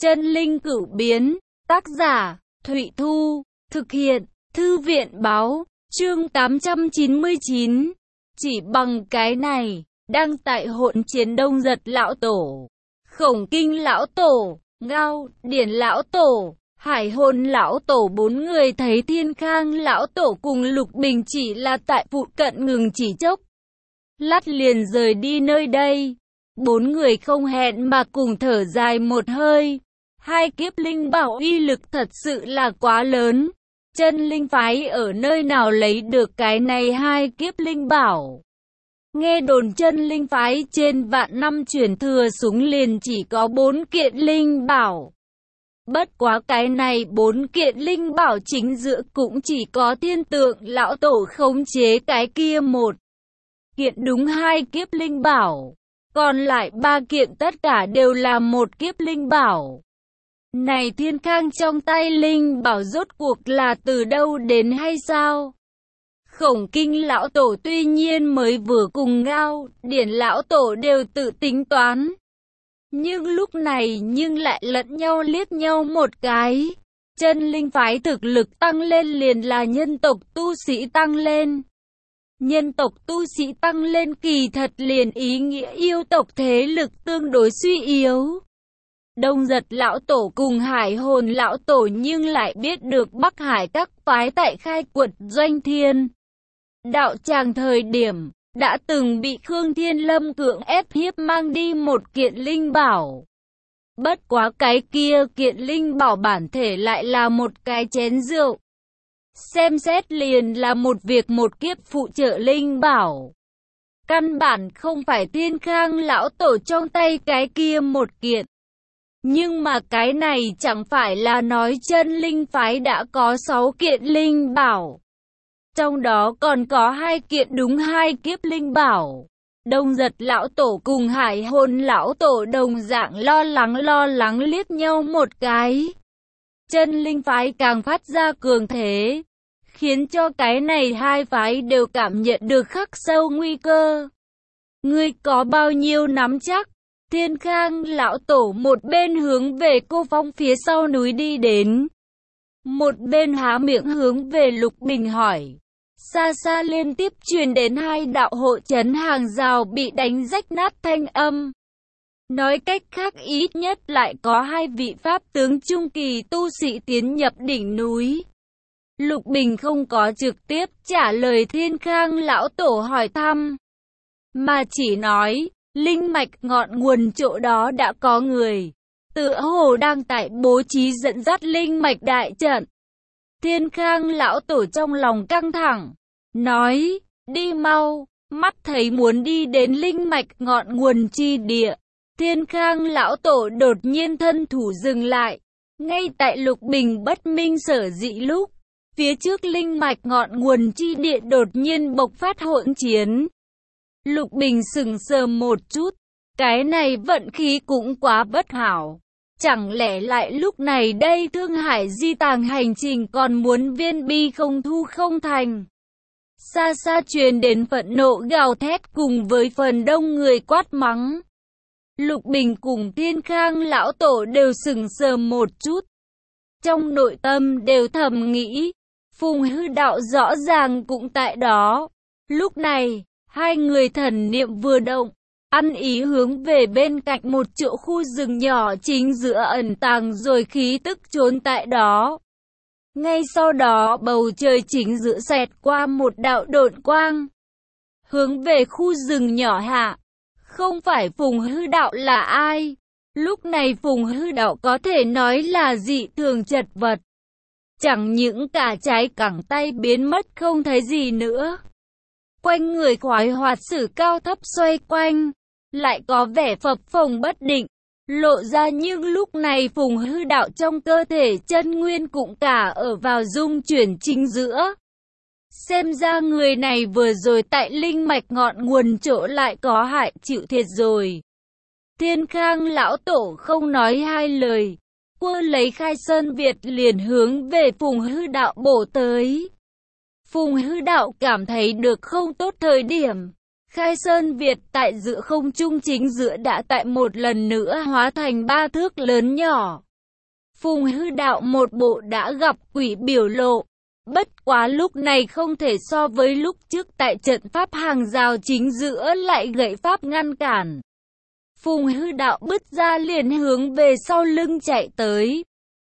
Chân linh cửu biến, tác giả, Thụy Thu, thực hiện, Thư viện Báo, chương 899. Chỉ bằng cái này, đăng tại Hỗn Chiến Đông Giật Lão Tổ, Khổng Kinh Lão Tổ, Ngao, Điển Lão Tổ, Hải Hồn Lão Tổ. Bốn người thấy Thiên Khang Lão Tổ cùng Lục Bình chỉ là tại phụ cận ngừng chỉ chốc lát liền rời đi nơi đây. Bốn người không hẹn mà cùng thở dài một hơi. Hai kiếp linh bảo uy lực thật sự là quá lớn. Chân linh phái ở nơi nào lấy được cái này hai kiếp linh bảo? Nghe đồn chân linh phái trên vạn năm truyền thừa súng liền chỉ có 4 kiện linh bảo. Bất quá cái này 4 kiện linh bảo chính giữa cũng chỉ có Thiên Tượng Lão Tổ khống chế cái kia một kiện đúng hai kiếp linh bảo. Còn lại 3 kiện tất cả đều là một kiếp linh bảo. Này Thiên Khang trong tay linh bảo rốt cuộc là từ đâu đến hay sao? Khổng Kinh Lão Tổ tuy nhiên mới vừa cùng Ngao, Điển Lão Tổ đều tự tính toán. Nhưng lúc này lại lẫn nhau liếc nhau một cái. Chân linh phái thực lực tăng lên liền là nhân tộc tu sĩ tăng lên. Nhân tộc tu sĩ tăng lên kỳ thật liền ý nghĩa yêu tộc thế lực tương đối suy yếu. Đông Giật Lão Tổ cùng Hải Hồn Lão Tổ nhưng lại biết được Bắc Hải các phái tại khai quật Doanh Thiên đạo tràng thời điểm, đã từng bị Khương Thiên Lâm cưỡng ép hiếp mang đi một kiện linh bảo. Bất quá cái kia kiện linh bảo bản thể lại là một cái chén rượu. Xem xét liền là một việc một kiếp phụ trợ linh bảo. Căn bản không phải Thiên Khang Lão Tổ trong tay cái kia một kiện. Nhưng mà cái này chẳng phải là nói chân linh phái đã có 6 kiện linh bảo. Trong đó còn có 2 kiện đúng hai kiếp linh bảo. Đông Giật Lão Tổ cùng Hải Hồn Lão Tổ đồng dạng lo lắng liếc nhau một cái. Chân linh phái càng phát ra cường thế, khiến cho cái này hai phái đều cảm nhận được khắc sâu nguy cơ. Ngươi có bao nhiêu nắm chắc? Thiên Khang Lão Tổ một bên hướng về Cô Phong phía sau núi đi đến, một bên há miệng hướng về Lục Bình hỏi. Xa xa liên tiếp truyền đến hai đạo hộ trấn hàng rào bị đánh rách nát thanh âm. Nói cách khác ít nhất lại có 2 vị pháp tướng trung kỳ tu sĩ tiến nhập đỉnh núi. Lục Bình không có trực tiếp trả lời Thiên Khang Lão Tổ hỏi thăm, mà chỉ nói, linh mạch ngọn nguồn chỗ đó đã có người, tựa hồ đang tại bố trí dẫn dắt linh mạch đại trận. Thiên Khang Lão Tổ trong lòng căng thẳng, nói, đi mau, mắt thấy muốn đi đến linh mạch ngọn nguồn chi địa. Thiên Khang Lão Tổ đột nhiên thân thủ dừng lại, ngay tại Lục Bình bất minh sở dĩ lúc, phía trước linh mạch ngọn nguồn chi địa đột nhiên bộc phát hỗn chiến. Lục Bình sững sờ một chút, cái này vận khí cũng quá bất hảo. Chẳng lẽ lại lúc này đây Thương Hải di tàng hành trình còn muốn viên bi không thu không thành? Xa xa truyền đến phẫn nộ gào thét cùng với phần đông người quát mắng. Lục Bình cùng Thiên Khang Lão Tổ đều sững sờ một chút. Trong nội tâm đều thầm nghĩ, Phùng Hư Đạo rõ ràng cũng tại đó. Lúc này, hai người thần niệm vừa động, ăn ý hướng về bên cạnh một chỗ khu rừng nhỏ chính giữa ẩn tàng rồi khí tức trốn tại đó. Ngay sau đó bầu trời chính giữa xẹt qua một đạo độn quang, hướng về khu rừng nhỏ hạ. Không phải Phùng Hư Đạo là ai? Lúc này Phùng Hư Đạo có thể nói là dị thường chật vật. Chẳng những cả trái cẳng tay biến mất không thấy gì nữa. Quanh người khoái hoạt sử cao thấp xoay quanh, lại có vẻ phập phồng bất định, lộ ra nhưng lúc này Phùng Hư Đạo trong cơ thể chân nguyên cũng cả ở vào dung chuyển chính giữa. Xem ra người này vừa rồi tại linh mạch ngọn nguồn chỗ lại có hại chịu thiệt rồi. Thiên Khang Lão Tổ không nói hai lời, quơ lấy Khai Sơn Việt liền hướng về Phùng Hư Đạo bổ tới. Phùng Hư Đạo cảm thấy được không tốt thời điểm, Khai Sơn Việt tại giữa không trung chính giữa đã tại một lần nữa hóa thành 3 thước lớn nhỏ. Phùng Hư Đạo một bộ đã gặp quỷ biểu lộ. Bất quá lúc này không thể so với lúc trước tại trận pháp hàng rào chính giữa lại gậy pháp ngăn cản. Phùng Hư Đạo bứt ra liền hướng về sau lưng chạy tới.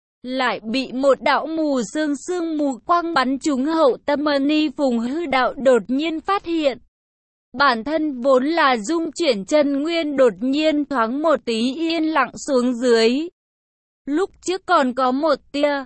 Lại bị một đạo mù sương mù quang bắn trúng hậu tâm ni. Phùng Hư Đạo đột nhiên phát hiện. Bản thân vốn là dung chuyển chân nguyên đột nhiên thoáng một tí yên lặng xuống dưới. Lúc trước còn có một tia,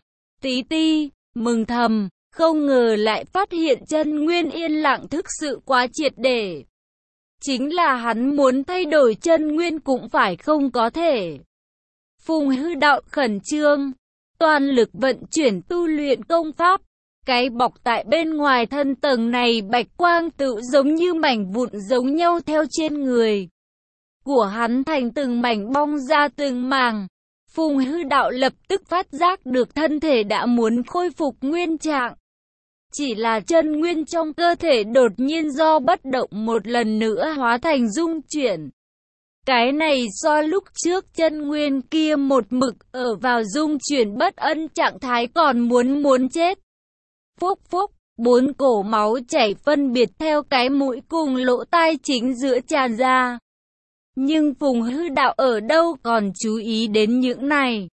tí mừng thầm, không ngờ lại phát hiện chân nguyên yên lặng thực sự quá triệt để. Chính là hắn muốn thay đổi chân nguyên cũng phải không có thể. Phùng Hư Đạo khẩn trương, toàn lực vận chuyển tu luyện công pháp. Cái bọc tại bên ngoài thân tầng này bạch quang tự giống như mảnh vụn giống nhau theo trên người của hắn thành từng mảnh bong ra từng màng. Phùng Hư Đạo lập tức phát giác được thân thể đã muốn khôi phục nguyên trạng. Chỉ là chân nguyên trong cơ thể đột nhiên do bất động một lần nữa hóa thành dung chuyển. Cái này so lúc trước chân nguyên kia một mực ở vào dung chuyển bất ân trạng thái còn muốn chết. Phúc phúc, 4 cổ máu chảy phân biệt theo cái mũi cùng lỗ tai chính giữa tràn ra. Nhưng Phùng Hư Đạo ở đâu còn chú ý đến những này.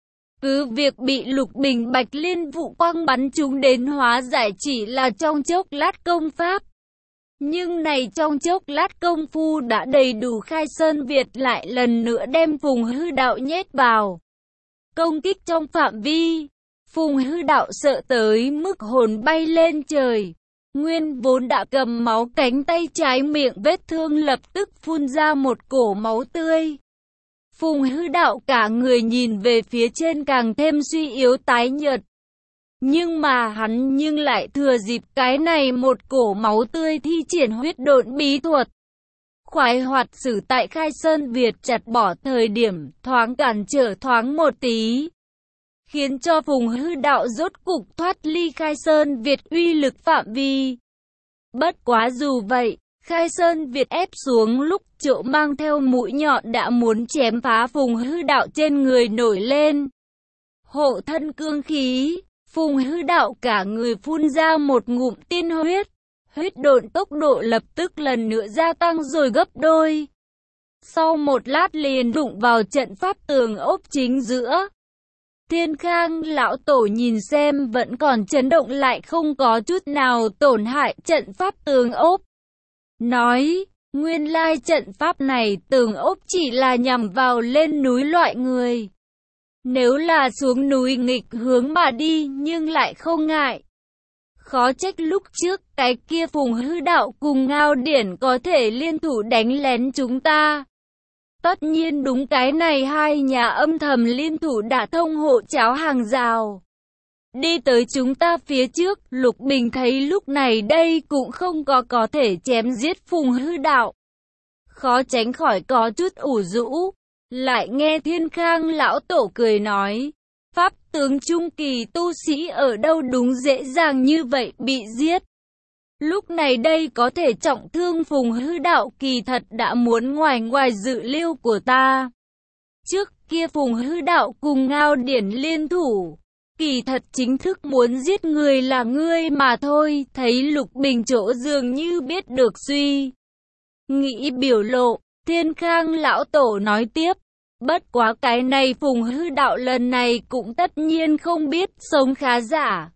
Cứ việc bị Lục Bình Bạch Liên vụ quang bắn chúng đến hóa giải chỉ là trong chốc lát công pháp. Nhưng này trong chốc lát công phu đã đầy đủ. Khai Sơn Việt lại lần nữa đem Phùng Hư Đạo nhét vào công kích trong phạm vi. Phùng Hư Đạo sợ tới mức hồn bay lên trời. Nguyên vốn đã cầm máu cánh tay trái miệng vết thương lập tức phun ra một cổ máu tươi. Phùng Hư Đạo cả người nhìn về phía trên càng thêm suy yếu tái nhợt. Nhưng mà hắn lại thừa dịp cái này một cổ máu tươi thi triển huyết độn bí thuật. Khoái hoạt sử tại Khai Sơn Việt chặt bỏ thời điểm thoáng cản trở thoáng một tí. Khiến cho Phùng Hư Đạo rốt cục thoát ly Khai Sơn Việt uy lực phạm vi. Bất quá dù vậy, Khai Sơn Việt ép xuống lúc chỗ mang theo mũi nhọn đã muốn chém phá Phùng Hư Đạo trên người nổi lên. Hộ thân cương khí, Phùng Hư Đạo cả người phun ra một ngụm tiên huyết. Huyết độn tốc độ lập tức lần nữa gia tăng rồi gấp đôi. Sau một lát liền đụng vào trận pháp tường ốp chính giữa. Thiên Khang lão tổ nhìn xem vẫn còn chấn động lại không có chút nào tổn hại trận pháp tường ốp. Nói, nguyên lai trận pháp này tường ốp chỉ là nhằm vào lên núi loại người. Nếu là xuống núi nghịch hướng mà đi nhưng lại không ngại. Khó trách lúc trước cái kia Phùng Hư Đạo cùng Ngao Điển có thể liên thủ đánh lén chúng ta. Tất nhiên đúng cái này hai nhà âm thầm liên thủ đã thông hộ cháo hàng rào. Đi tới chúng ta phía trước, Lục Bình thấy lúc này đây cũng không có thể chém giết Phùng Hư Đạo. Khó tránh khỏi có chút ủ rũ. Lại nghe Thiên Khang lão tổ cười nói, pháp tướng trung kỳ tu sĩ ở đâu đúng dễ dàng như vậy bị giết. Lúc này đây có thể trọng thương Phùng Hư Đạo kỳ thật đã muốn ngoài dự liệu của ta. Trước kia Phùng Hư Đạo cùng Ngao Điển liên thủ, kỳ thật chính thức muốn giết người là ngươi mà thôi. Thấy Lục Bình chỗ dường như biết được suy nghĩ biểu lộ, Thiên Khang lão tổ nói tiếp, bất quá cái này Phùng Hư Đạo lần này cũng tất nhiên không biết sống khá giả.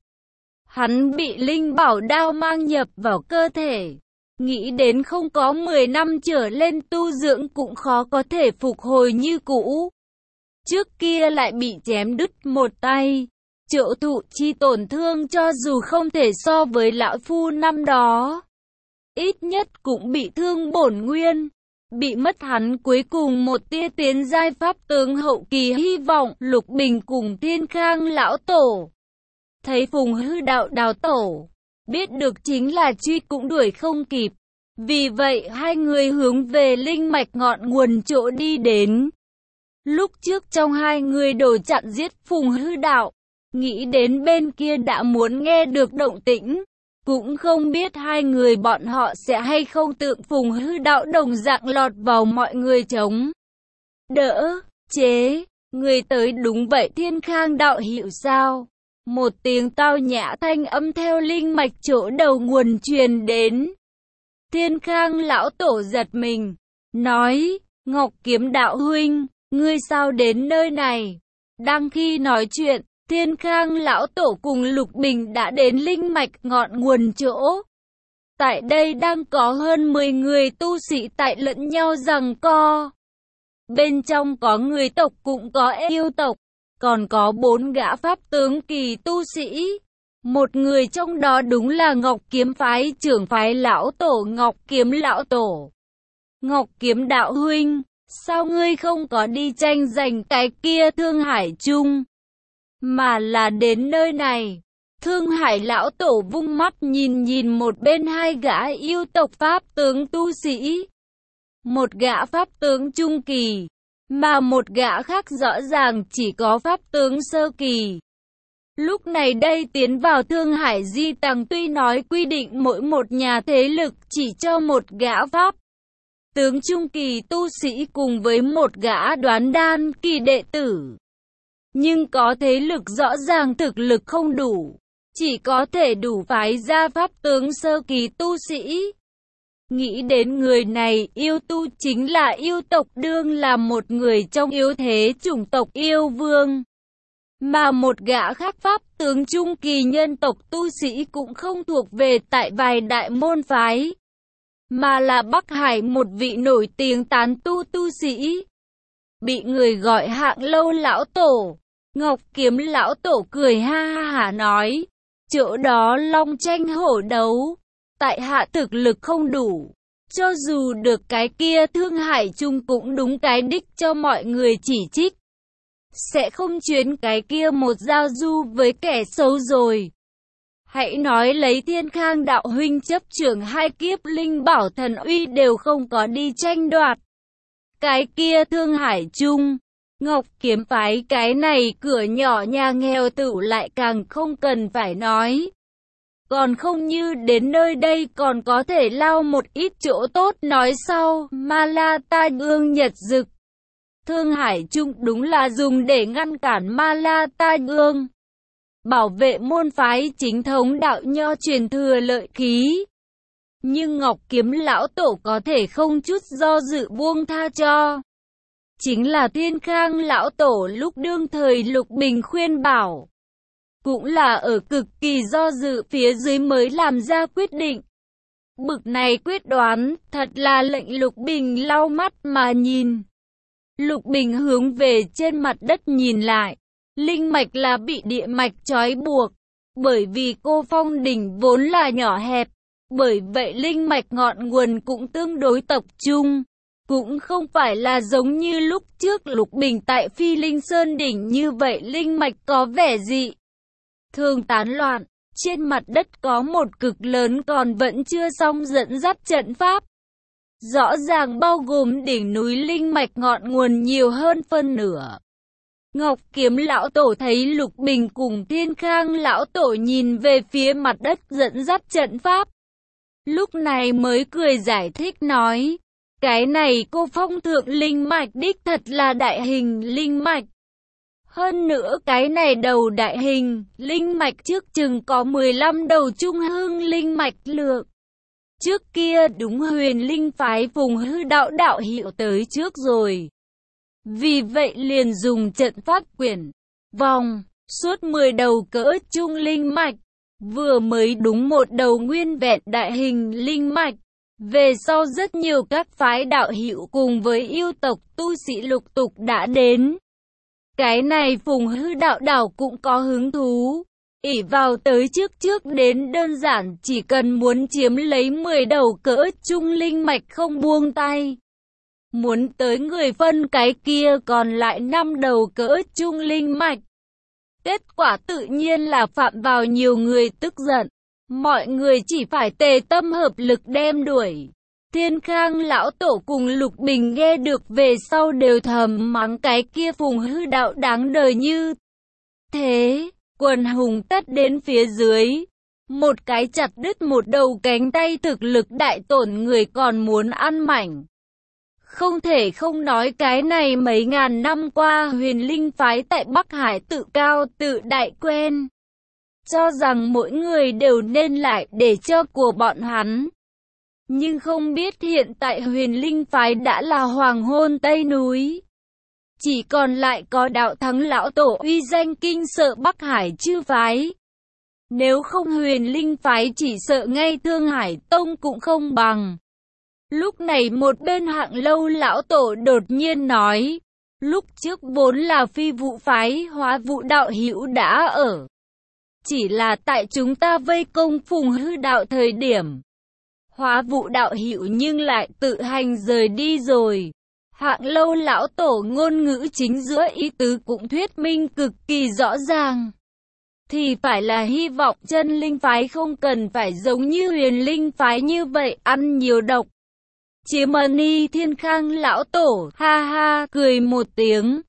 Hắn bị linh bảo đao mang nhập vào cơ thể. Nghĩ đến không có 10 năm trở lên tu dưỡng cũng khó có thể phục hồi như cũ. Trước kia lại bị chém đứt một tay. Chỗ thụ chi tổn thương cho dù không thể so với lão phu năm đó. Ít nhất cũng bị thương bổn nguyên. Bị mất hắn cuối cùng một tia tiến giai pháp tướng hậu kỳ hy vọng. Lục Bình cùng Thiên Khang lão tổ thấy Phùng Hư Đạo đào tổ, biết được chính là truy cũng đuổi không kịp. Vì vậy hai người hướng về linh mạch ngọn nguồn chỗ đi đến. Lúc trước trong hai người đổ chặn giết Phùng Hư Đạo, nghĩ đến bên kia đã muốn nghe được động tĩnh. Cũng không biết hai người bọn họ sẽ hay không tượng Phùng Hư Đạo đồng dạng lọt vào mọi người chống đỡ, chế. Người tới đúng vậy Thiên Khang đạo hữu sao? Một tiếng tao nhã thanh âm theo linh mạch chỗ đầu nguồn truyền đến. Thiên Khang lão tổ giật mình, nói, Ngọc Kiếm đạo huynh, ngươi sao đến nơi này? Đang khi nói chuyện, Thiên Khang lão tổ cùng Lục Bình đã đến linh mạch ngọn nguồn chỗ. Tại đây đang có hơn 10 người tu sĩ tại lẫn nhau giằng co. Bên trong có người tộc cũng có yêu tộc, còn có 4 gã pháp tướng kỳ tu sĩ. Một người trong đó đúng là Ngọc Kiếm phái trưởng phái lão tổ Ngọc Kiếm lão tổ. Ngọc Kiếm đạo huynh, sao ngươi không có đi tranh giành cái kia Thương Hải chung, mà là đến nơi này? Thương Hải lão tổ vung mắt nhìn một bên hai gã yêu tộc pháp tướng tu sĩ. Một gã pháp tướng trung kỳ, mà một gã khác rõ ràng chỉ có pháp tướng sơ kỳ. Lúc này đây tiến vào Thương Hải Di Tàng tuy nói quy định mỗi một nhà thế lực chỉ cho một gã pháp tướng trung kỳ tu sĩ cùng với một gã đoán đan kỳ đệ tử. Nhưng có thế lực rõ ràng thực lực không đủ, chỉ có thể đủ phái ra pháp tướng sơ kỳ tu sĩ. Nghĩ đến người này, yêu tu chính là yêu tộc đương là một người trong yếu thế chủng tộc yêu vương. Mà một gã khác pháp tướng trung kỳ nhân tộc tu sĩ cũng không thuộc về tại vài đại môn phái, mà là Bắc Hải một vị nổi tiếng tán tu sĩ. Bị người gọi Hạng Lâu lão tổ. Ngọc Kiếm lão tổ cười ha ha nói, chỗ đó long tranh hổ đấu, tại hạ thực lực không đủ, cho dù được cái kia Thương Hải chung cũng đúng cái đích cho mọi người chỉ trích. Sẽ không chuyến cái kia một giao du với kẻ xấu rồi. Hãy nói lấy Thiên Khang đạo huynh chấp trưởng 2 kiếp linh bảo thần uy đều không có đi tranh đoạt cái kia Thương Hải chung. Ngọc Kiếm phái cái này cửa nhỏ nhà nghèo tựu lại càng không cần phải nói. Còn không như đến nơi đây còn có thể lao một ít chỗ tốt nói sau. Ma La Ta Ương Nhật Dực. Thương Hải chung đúng là dùng để ngăn cản Ma La Ta Ương, bảo vệ môn phái chính thống đạo nho truyền thừa lợi khí. Nhưng Ngọc Kiếm lão tổ có thể không chút do dự buông tha cho. Chính là Thiên Khang lão tổ lúc đương thời Lục Bình khuyên bảo, cũng là ở cực kỳ do dự phía dưới mới làm ra quyết định. Bực này quyết đoán, thật là lệnh Lục Bình lau mắt mà nhìn. Lục Bình hướng về trên mặt đất nhìn lại, linh mạch là bị địa mạch trói buộc, bởi vì Cô Phong đỉnh vốn là nhỏ hẹp, bởi vậy linh mạch ngọn nguồn cũng tương đối tập trung. Cũng không phải là giống như lúc trước Lục Bình tại Phi Linh Sơn đỉnh như vậy linh mạch có vẻ dị thường tán loạn. Trên mặt đất có một cực lớn còn vẫn chưa xong dẫn dắt trận pháp. Rõ ràng bao gồm đỉnh núi linh mạch ngọn nguồn nhiều hơn phân nửa. Ngọc Kiếm lão tổ thấy Lục Bình cùng Thiên Khang lão tổ nhìn về phía mặt đất dẫn dắt trận pháp. Lúc này mới cười giải thích nói, cái này Cô Phong thượng linh mạch đích thật là đại hình linh mạch. Hơn nữa cái này đầu đại hình linh mạch trước chừng có 15 đầu trung hương linh mạch lượng. Trước kia đúng Huyền Linh phái Phùng Hư đạo đạo hiệu tới trước rồi. Vì vậy liền dùng trận pháp quyển vòng suốt 10 đầu cỡ trung linh mạch, vừa mới đúng một đầu nguyên vẹn đại hình linh mạch. Về sau rất nhiều các phái đạo hữu cùng với yêu tộc tu sĩ lục tục đã đến. Cái này Phùng Hư đạo đảo cũng có hứng thú, ỷ vào tới trước đến đơn giản chỉ cần muốn chiếm lấy 10 đầu cỡ trung linh mạch không buông tay. Muốn tới người phân cái kia còn lại 5 đầu cỡ trung linh mạch. Kết quả tự nhiên là phạm vào nhiều người tức giận. Mọi người chỉ phải tề tâm hợp lực đem đuổi. Thiên Khang lão tổ cùng Lục Bình nghe được về sau đều thầm mắng cái kia Phùng Hư đạo đáng đời như thế. Quần hùng tất đến phía dưới, một cái chặt đứt một đầu cánh tay thực lực đại tổn người còn muốn ăn mảnh. Không thể không nói cái này mấy ngàn năm qua Huyền Linh phái tại Bắc Hải tự cao tự đại quen. Cho rằng mỗi người đều nên lại để cho của bọn hắn. Nhưng không biết hiện tại Huyền Linh phái đã là hoàng hôn Tây núi. Chỉ còn lại có Đạo Thắng lão tổ uy danh kinh sợ Bắc Hải chư phái. Nếu không Huyền Linh phái chỉ sợ ngay Thương Hải Tông cũng không bằng. Lúc này một bên Hạng Lâu lão tổ đột nhiên nói. Lúc trước vốn là Phi Vũ phái Hóa Vũ đạo hữu đã ở. Chỉ là tại chúng ta vây công Phùng Hư đạo thời điểm. Hóa Vũ đạo hữu nhưng lại tự hành rời đi rồi. Hạng Lâu lão tổ ngôn ngữ chính giữa ý tứ cũng thuyết minh cực kỳ rõ ràng. Thì phải là hy vọng Chân Linh phái không cần phải giống như Huyền Linh phái như vậy ăn nhiều độc. Chiếm Ni Thiên Khang lão tổ ha ha cười một tiếng.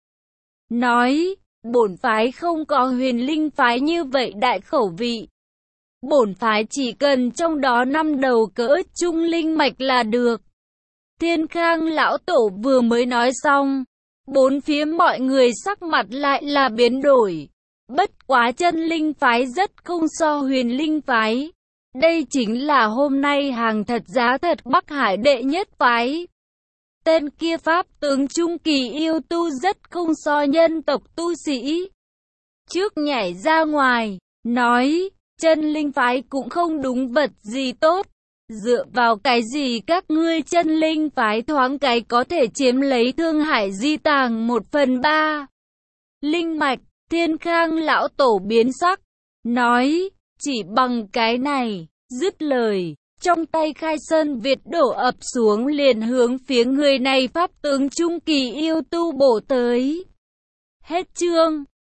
Nói, bổn phái không có Huyền Linh phái như vậy đại khẩu vị. Bổn phái chỉ cần trong đó 5 đầu cỡ trung linh mạch là được. Thiên Khang lão tổ vừa mới nói xong, bốn phía mọi người sắc mặt lại là biến đổi. Bất quá Chân Linh phái rất không so Huyền Linh phái. Đây chính là hôm nay hàng thật giá thật Bắc Hải đệ nhất phái. Tên kia pháp tướng trung kỳ yêu tu rất không so nhân tộc tu sĩ. Trước nhảy ra ngoài, nói, Chân Linh phái cũng không đúng vật gì tốt. Dựa vào cái gì các ngươi Chân Linh phái thoáng cái có thể chiếm lấy Thương Hải di tàng 1/3. Linh mạch, Thiên Khang lão tổ biến sắc, nói, chỉ bằng cái này, dứt lời, trong tay Khai Sơn Việt đổ ập xuống liền hướng phía người này pháp tướng trung kỳ yêu tu bổ tới. Hết chương.